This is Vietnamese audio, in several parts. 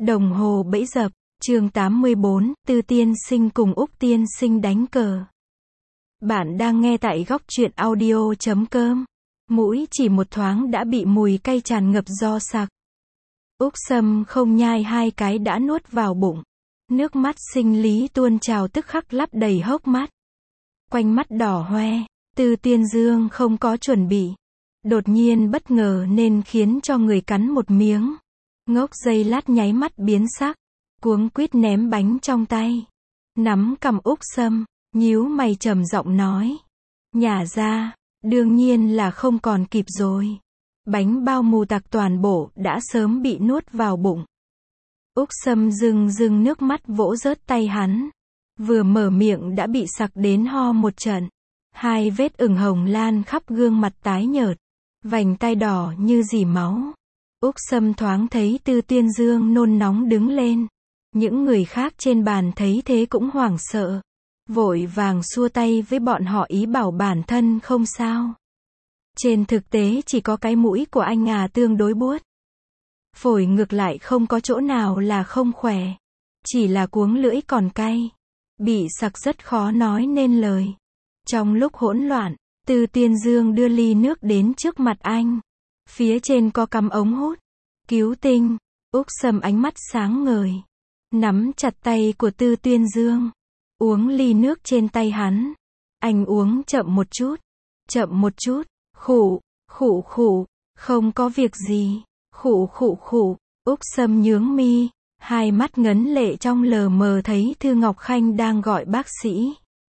Đồng hồ bẫy dập, chương 84, Tư tiên sinh cùng Úc tiên sinh đánh cờ. Bạn đang nghe tại góc truyện audio.com. Mũi chỉ một thoáng đã bị mùi cay tràn ngập do sặc. Úc Sâm không nhai hai cái đã nuốt vào bụng. Nước mắt sinh lý tuôn trào tức khắc lắp đầy hốc mắt. Quanh mắt đỏ hoe, Tư Tiên Dương không có chuẩn bị. Đột nhiên bất ngờ nên khiến cho người cắn một miếng. Ngốc giây lát nháy mắt biến sắc, cuống quýt ném bánh trong tay. Nắm cầm Úc Sâm, nhíu mày trầm giọng nói. Nhả ra, đương nhiên là không còn kịp rồi. Bánh bao mù tạc toàn bộ đã sớm bị nuốt vào bụng. Úc Sâm rưng nước mắt vỗ rớt tay hắn. Vừa mở miệng đã bị sặc đến ho một trận. Hai vết ửng hồng lan khắp gương mặt tái nhợt. Vành tai đỏ như dỉ máu. Úc Sâm thoáng thấy Tư Tiên Dương nôn nóng đứng lên. Những người khác trên bàn thấy thế cũng hoảng sợ. Vội vàng xua tay với bọn họ ý bảo bản thân không sao. Trên thực tế chỉ có cái mũi của anh tương đối buốt. Phổi ngược lại không có chỗ nào là không khỏe. Chỉ là cuống lưỡi còn cay. Bị sặc rất khó nói nên lời. Trong lúc hỗn loạn, Tư Tiên Dương đưa ly nước đến trước mặt anh. Phía trên có cắm ống hút. Cứu tinh. Úc Sâm ánh mắt sáng ngời. Nắm chặt tay của Tư Tiên Dương. Uống ly nước trên tay hắn. Anh uống chậm một chút. Chậm một chút. Khụ, khụ khụ. Không có việc gì. Khụ khụ khụ. Úc Sâm nhướng mi. Hai mắt ngấn lệ trong lờ mờ thấy Thư Ngọc Khanh đang gọi bác sĩ.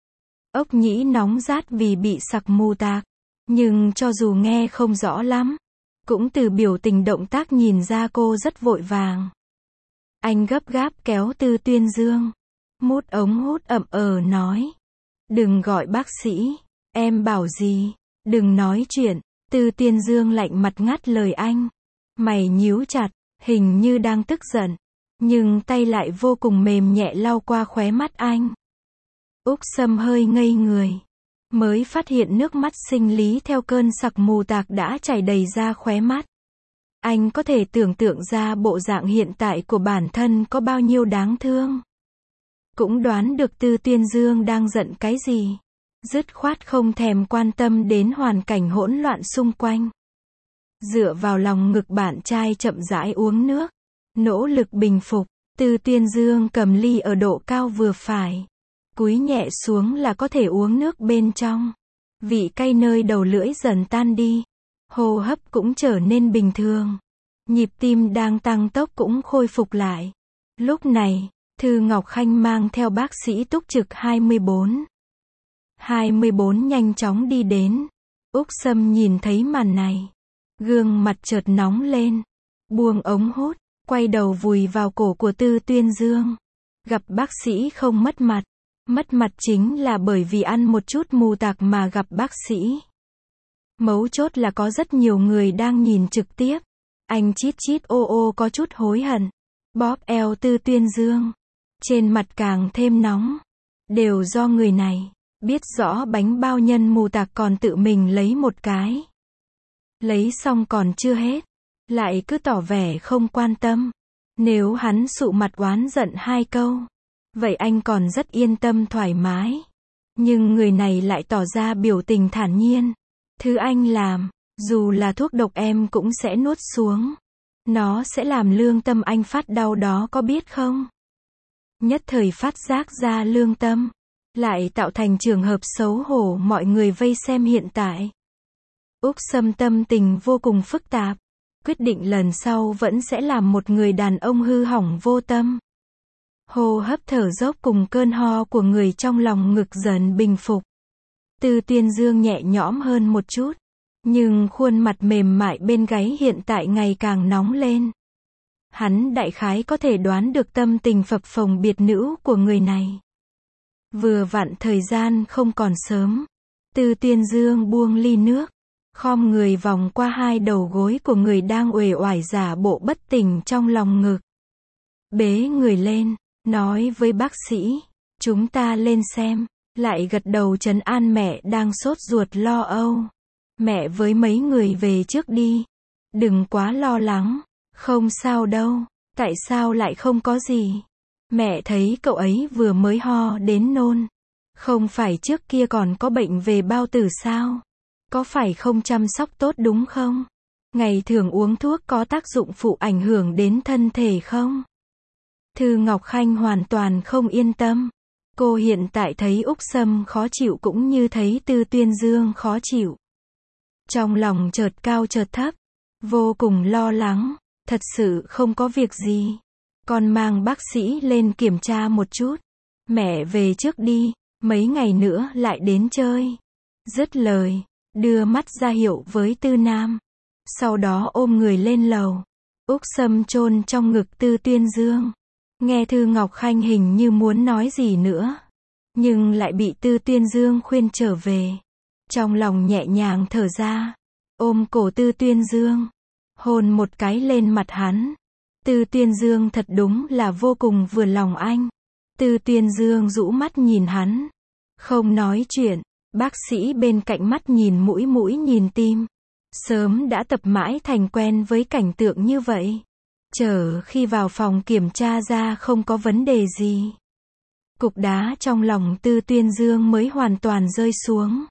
Ốc nhĩ nóng rát vì bị sặc mù tạc. Nhưng cho dù nghe không rõ lắm, cũng từ biểu tình động tác nhìn ra cô rất vội vàng. Anh gấp gáp kéo Tư Tiên Dương. Mút ống hút nói. Đừng gọi bác sĩ. Em bảo gì? Đừng nói chuyện. Tư Tiên Dương lạnh mặt ngắt lời anh. Mày nhíu chặt, hình như đang tức giận. Nhưng tay lại vô cùng mềm nhẹ lau qua khóe mắt anh. Úc Sâm hơi ngây người. Mới phát hiện nước mắt sinh lý theo cơn sặc mù tạc đã chảy đầy ra khóe mắt. Anh có thể tưởng tượng ra bộ dạng hiện tại của bản thân có bao nhiêu đáng thương. Cũng đoán được Tư Tiên Dương đang giận cái gì. Dứt khoát không thèm quan tâm đến hoàn cảnh hỗn loạn xung quanh. Dựa vào lòng ngực bạn trai chậm rãi uống nước. Nỗ lực bình phục. Tư Tiên Dương cầm ly ở độ cao vừa phải. Cúi nhẹ xuống là có thể uống nước bên trong. Vị cay nơi đầu lưỡi dần tan đi. Hô hấp cũng trở nên bình thường. Nhịp tim đang tăng tốc cũng khôi phục lại. Lúc này, Thư Ngọc Khanh mang theo bác sĩ túc trực 24. 24 nhanh chóng đi đến. Úc Sâm nhìn thấy màn này. Gương mặt chợt nóng lên. Buông ống hút, quay đầu vùi vào cổ của Tư Tiên Dương. Gặp bác sĩ không mất mặt. Mất mặt chính là bởi vì ăn một chút mù tạc mà gặp bác sĩ. Mấu chốt là có rất nhiều người đang nhìn trực tiếp. Anh chít chít ô ô có chút hối hận. Bóp eo Tư Tiên Dương. Trên mặt càng thêm nóng. Đều do người này. Biết rõ bánh bao nhân mù tạc còn tự mình lấy một cái. Lấy xong còn chưa hết. Lại cứ tỏ vẻ không quan tâm. Nếu hắn sụ mặt oán giận hai câu. Vậy anh còn rất yên tâm thoải mái. Nhưng người này lại tỏ ra biểu tình thản nhiên. Thứ anh làm, dù là thuốc độc em cũng sẽ nuốt xuống. Nó sẽ làm lương tâm anh phát đau đó có biết không? Nhất thời phát giác ra lương tâm. Lại tạo thành trường hợp xấu hổ mọi người vây xem hiện tại. Úc Sâm tâm tình vô cùng phức tạp. Quyết định lần sau vẫn sẽ làm một người đàn ông hư hỏng vô tâm. Hô hấp thở dốc cùng cơn ho của người trong lòng ngực dần bình phục. Tư Tiên Dương nhẹ nhõm hơn một chút. Nhưng khuôn mặt mềm mại bên gáy hiện tại ngày càng nóng lên. Hắn đại khái có thể đoán được tâm tình phập phồng biệt nữ của người này. Vừa vặn thời gian không còn sớm. Tư Tiên Dương buông ly nước. Khom người vòng qua hai đầu gối của người đang uể oải giả bộ bất tỉnh trong lòng ngực. Bế người lên. Nói với bác sĩ, chúng ta lên xem, lại gật đầu trấn an mẹ đang sốt ruột lo âu. Mẹ với mấy người về trước đi. Đừng quá lo lắng, không sao đâu. Tại sao lại không có gì? Mẹ thấy cậu ấy vừa mới ho đến nôn. Không phải trước kia còn có bệnh về bao tử sao? Có phải không chăm sóc tốt đúng không? Ngày thường uống thuốc có tác dụng phụ ảnh hưởng đến thân thể không? Thư Ngọc Khanh hoàn toàn không yên tâm. Cô hiện tại thấy Úc Sâm khó chịu cũng như thấy Tư Tuyên Dương khó chịu. Trong lòng chợt cao chợt thấp, vô cùng lo lắng. Thật sự không có việc gì. Con mang bác sĩ lên kiểm tra một chút. Mẹ về trước đi, mấy ngày nữa lại đến chơi. Dứt lời, đưa mắt ra hiệu với Tư Nam. Sau đó ôm người lên lầu. Úc Sâm chôn trong ngực Tư Tuyên Dương. Nghe Thư Ngọc Khanh hình như muốn nói gì nữa. Nhưng lại bị Tư Tuyên Dương khuyên trở về. Trong lòng nhẹ nhàng thở ra. Ôm cổ Tư Tuyên Dương. Hôn một cái lên mặt hắn. Tư Tuyên Dương thật đúng là vô cùng vừa lòng anh. Tư Tuyên Dương rũ mắt nhìn hắn. Không nói chuyện. Bác sĩ bên cạnh mắt nhìn mũi mũi nhìn tim. Sớm đã tập mãi thành quen với cảnh tượng như vậy. Chờ khi vào phòng kiểm tra ra không có vấn đề gì. Cục đá trong lòng Tư Tuyên Dương mới hoàn toàn rơi xuống.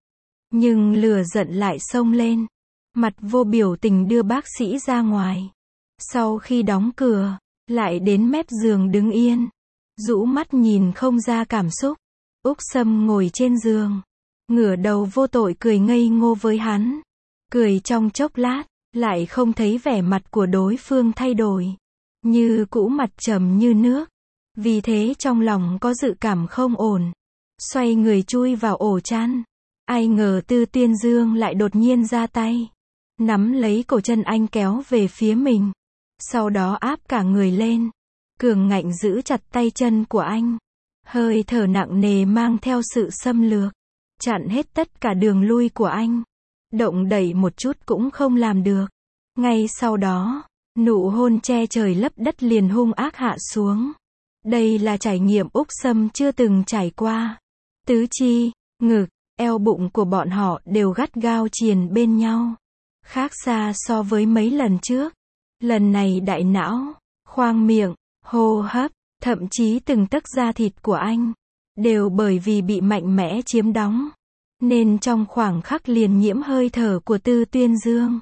Nhưng lửa giận lại xông lên. Mặt vô biểu tình đưa bác sĩ ra ngoài. Sau khi đóng cửa, lại đến mép giường đứng yên. Rũ mắt nhìn không ra cảm xúc. Úc Sâm ngồi trên giường. Ngửa đầu vô tội cười ngây ngô với hắn. Cười trong chốc lát, lại không thấy vẻ mặt của đối phương thay đổi. Như cũ mặt trầm như nước. Vì thế trong lòng có dự cảm không ổn. Xoay người chui vào ổ chăn. Ai ngờ Tư Tuyên Dương lại đột nhiên ra tay. Nắm lấy cổ chân anh kéo về phía mình. Sau đó áp cả người lên. Cường ngạnh giữ chặt tay chân của anh. Hơi thở nặng nề mang theo sự xâm lược. Chặn hết tất cả đường lui của anh. Động đẩy một chút cũng không làm được. Ngay sau đó, nụ hôn che trời lấp đất liền hung ác hạ xuống. Đây là trải nghiệm Úc Sâm chưa từng trải qua. Tứ chi, ngực, eo bụng của bọn họ đều gắt gao triền bên nhau. Khác xa so với mấy lần trước. Lần này đại não, khoang miệng, hô hấp, thậm chí từng tấc da thịt của anh, đều bởi vì bị mạnh mẽ chiếm đóng. Nên trong khoảng khắc liền nhiễm hơi thở của Tư Tuyên Dương.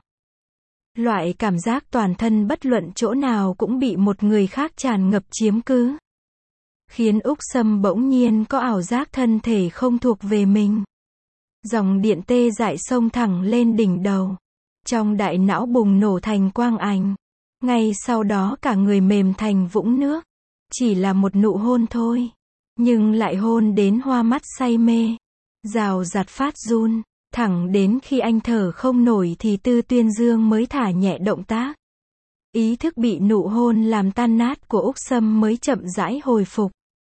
Loại cảm giác toàn thân bất luận chỗ nào cũng bị một người khác tràn ngập chiếm cứ. Khiến Úc Sâm bỗng nhiên có ảo giác thân thể không thuộc về mình. Dòng điện tê dại xông thẳng lên đỉnh đầu. Trong đại não bùng nổ thành quang ảnh. Ngay sau đó cả người mềm thành vũng nước. Chỉ là một nụ hôn thôi. Nhưng lại hôn đến hoa mắt say mê. Rào rạt phát run. Thẳng đến khi anh thở không nổi thì Tư Tuyên Dương mới thả nhẹ động tác. Ý thức bị nụ hôn làm tan nát của Úc Sâm mới chậm rãi hồi phục.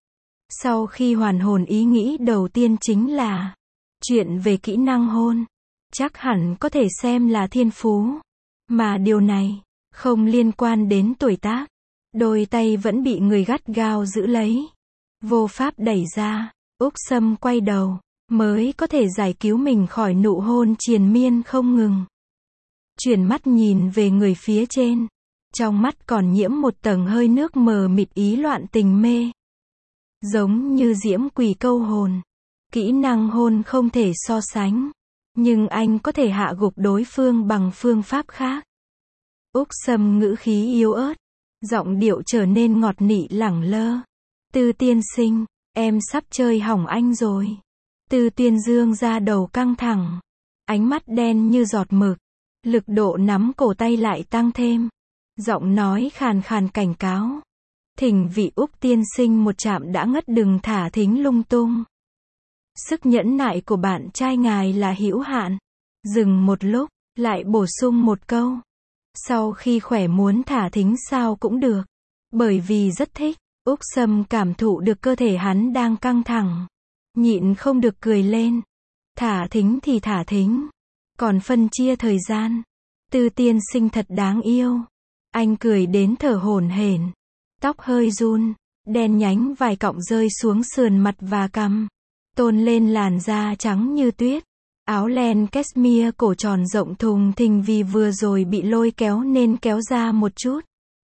Sau khi hoàn hồn ý nghĩ đầu tiên chính là chuyện về kỹ năng hôn. Chắc hẳn có thể xem là thiên phú. Mà điều này không liên quan đến tuổi tác. Đôi tay vẫn bị người gắt gao giữ lấy. Vô pháp đẩy ra. Úc Sâm quay đầu. Mới có thể giải cứu mình khỏi nụ hôn triền miên không ngừng. Chuyển mắt nhìn về người phía trên. Trong mắt còn nhiễm một tầng hơi nước mờ mịt ý loạn tình mê. Giống như diễm quỷ câu hồn. Kỹ năng hôn không thể so sánh. Nhưng anh có thể hạ gục đối phương bằng phương pháp khác. Úc Sâm ngữ khí yếu ớt. Giọng điệu trở nên ngọt nị lẳng lơ. Tư tiên sinh, em sắp chơi hỏng anh rồi. Tư Tuyên Dương ra đầu căng thẳng. Ánh mắt đen như giọt mực. Lực độ nắm cổ tay lại tăng thêm. Giọng nói khàn khàn cảnh cáo. Thỉnh vị Úc tiên sinh một chạm đã ngất đừng thả thính lung tung. Sức nhẫn nại của bạn trai ngài là hữu hạn. Dừng một lúc, lại bổ sung một câu. Sau khi khỏe muốn thả thính sao cũng được. Bởi vì rất thích, Úc Sâm cảm thụ được cơ thể hắn đang căng thẳng. Nhịn không được cười lên. Thả thính thì thả thính. Còn phân chia thời gian. Tư tiên sinh thật đáng yêu. Anh cười đến thở hổn hển. Tóc hơi run. Đen nhánh vài cọng rơi xuống sườn mặt và cằm. Tôn lên làn da trắng như tuyết. Áo len cashmere cổ tròn rộng thùng thình vì vừa rồi bị lôi kéo nên kéo ra một chút.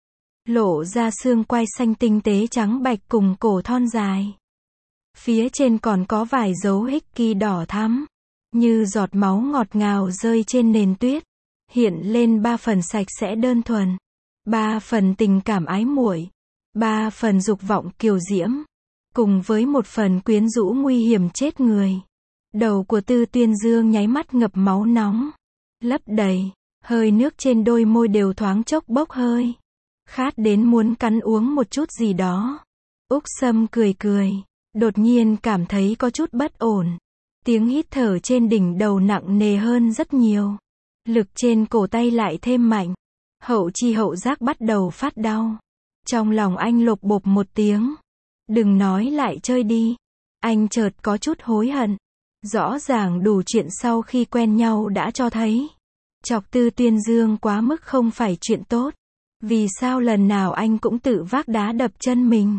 lộ ra xương quai xanh tinh tế trắng bạch cùng cổ thon dài. Phía trên còn có vài dấu hickey đỏ thắm, như giọt máu ngọt ngào rơi trên nền tuyết, hiện lên 3 phần sạch sẽ đơn thuần, 3 phần tình cảm ái muội, 3 phần dục vọng kiều diễm, cùng với 1 phần quyến rũ nguy hiểm chết người. Đầu của Tư Tuyên Dương nháy mắt ngập máu nóng, lấp đầy, hơi nước trên đôi môi đều thoáng chốc bốc hơi. Khát đến muốn cắn uống một chút gì đó. Úc Sâm cười cười, đột nhiên cảm thấy có chút bất ổn. Tiếng hít thở trên đỉnh đầu nặng nề hơn rất nhiều. Lực trên cổ tay lại thêm mạnh. Hậu chi hậu giác bắt đầu phát đau. Trong lòng anh lộp bộp một tiếng. Đừng nói lại chơi đi. Anh chợt có chút hối hận. Rõ ràng đủ chuyện sau khi quen nhau đã cho thấy. Chọc Tư Tuyên Dương quá mức không phải chuyện tốt. Vì sao lần nào anh cũng tự vác đá đập chân mình?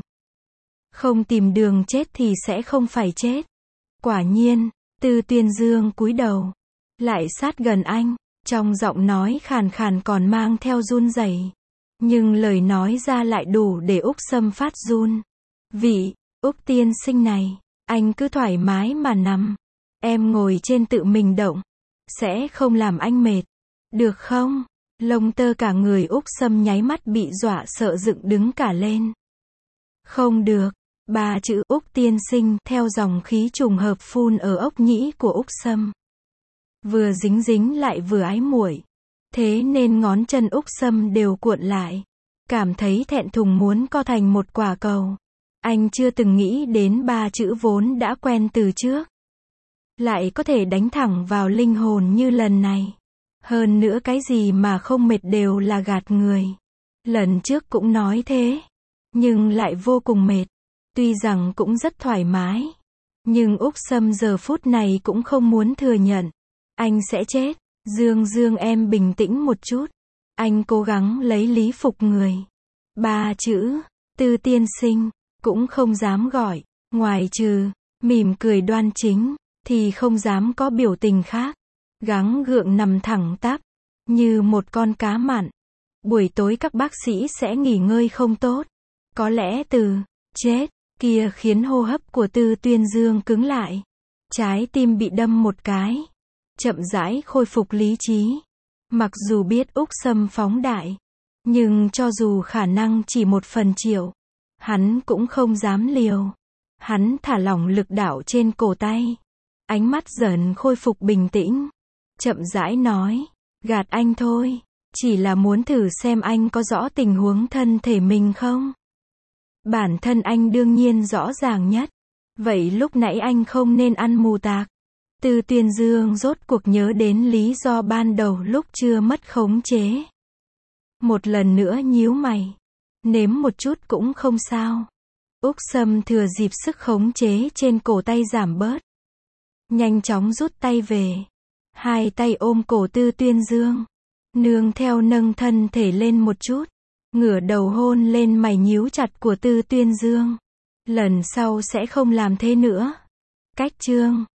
Không tìm đường chết thì sẽ không phải chết. Quả nhiên, Tư Tuyên Dương cúi đầu, lại sát gần anh, trong giọng nói khàn khàn còn mang theo run rẩy, nhưng lời nói ra lại đủ để Úc Sâm phát run. Vị Úc tiên sinh này, anh cứ thoải mái mà nằm, em ngồi trên tự mình động, sẽ không làm anh mệt, được không? Lông tơ cả người Úc Sâm nháy mắt bị dọa sợ dựng đứng cả lên. Không được, 3 chữ Úc tiên sinh theo dòng khí trùng hợp phun ở ốc nhĩ của Úc Sâm. Vừa dính dính lại vừa ái muội. Thế nên ngón chân Úc Sâm đều cuộn lại. Cảm thấy thẹn thùng muốn co thành một quả cầu. Anh chưa từng nghĩ đến 3 chữ vốn đã quen từ trước. Lại có thể đánh thẳng vào linh hồn như lần này. Hơn nữa cái gì mà không mệt đều là gạt người. Lần trước cũng nói thế. Nhưng lại vô cùng mệt. Tuy rằng cũng rất thoải mái. Nhưng Úc Sâm giờ phút này cũng không muốn thừa nhận. Anh sẽ chết. Dương Dương em bình tĩnh một chút. Anh cố gắng lấy lý phục người. 3 chữ. Tư tiên sinh. Cũng không dám gọi. Ngoài trừ mỉm cười đoan chính. Thì không dám có biểu tình khác. Gắng gượng nằm thẳng tắp. Như một con cá mặn. Buổi tối các bác sĩ sẽ nghỉ ngơi không tốt. Có lẽ từ chết kia khiến hô hấp của Tư Tuyên Dương cứng lại. Trái tim bị đâm một cái. Chậm rãi khôi phục lý trí. Mặc dù biết Úc Sâm phóng đại. Nhưng cho dù khả năng chỉ 1/1.000.000. Hắn cũng không dám liều. Hắn thả lỏng lực đạo trên cổ tay. Ánh mắt dần khôi phục bình tĩnh. Chậm rãi nói. Gạt anh thôi. Chỉ là muốn thử xem anh có rõ tình huống thân thể mình không? Bản thân anh đương nhiên rõ ràng nhất. Vậy lúc nãy anh không nên ăn mù tạc. Tư Tuyên Dương rốt cuộc nhớ đến lý do ban đầu lúc chưa mất khống chế. Một lần nữa nhíu mày. Nếm một chút cũng không sao. Úc Sâm thừa dịp sức khống chế trên cổ tay giảm bớt. Nhanh chóng rút tay về. Hai tay ôm cổ Tư Tuyên Dương. Nương theo nâng thân thể lên một chút. Ngửa đầu hôn lên mày nhíu chặt của Tư Tuyên Dương. Lần sau sẽ không làm thế nữa. Cách chương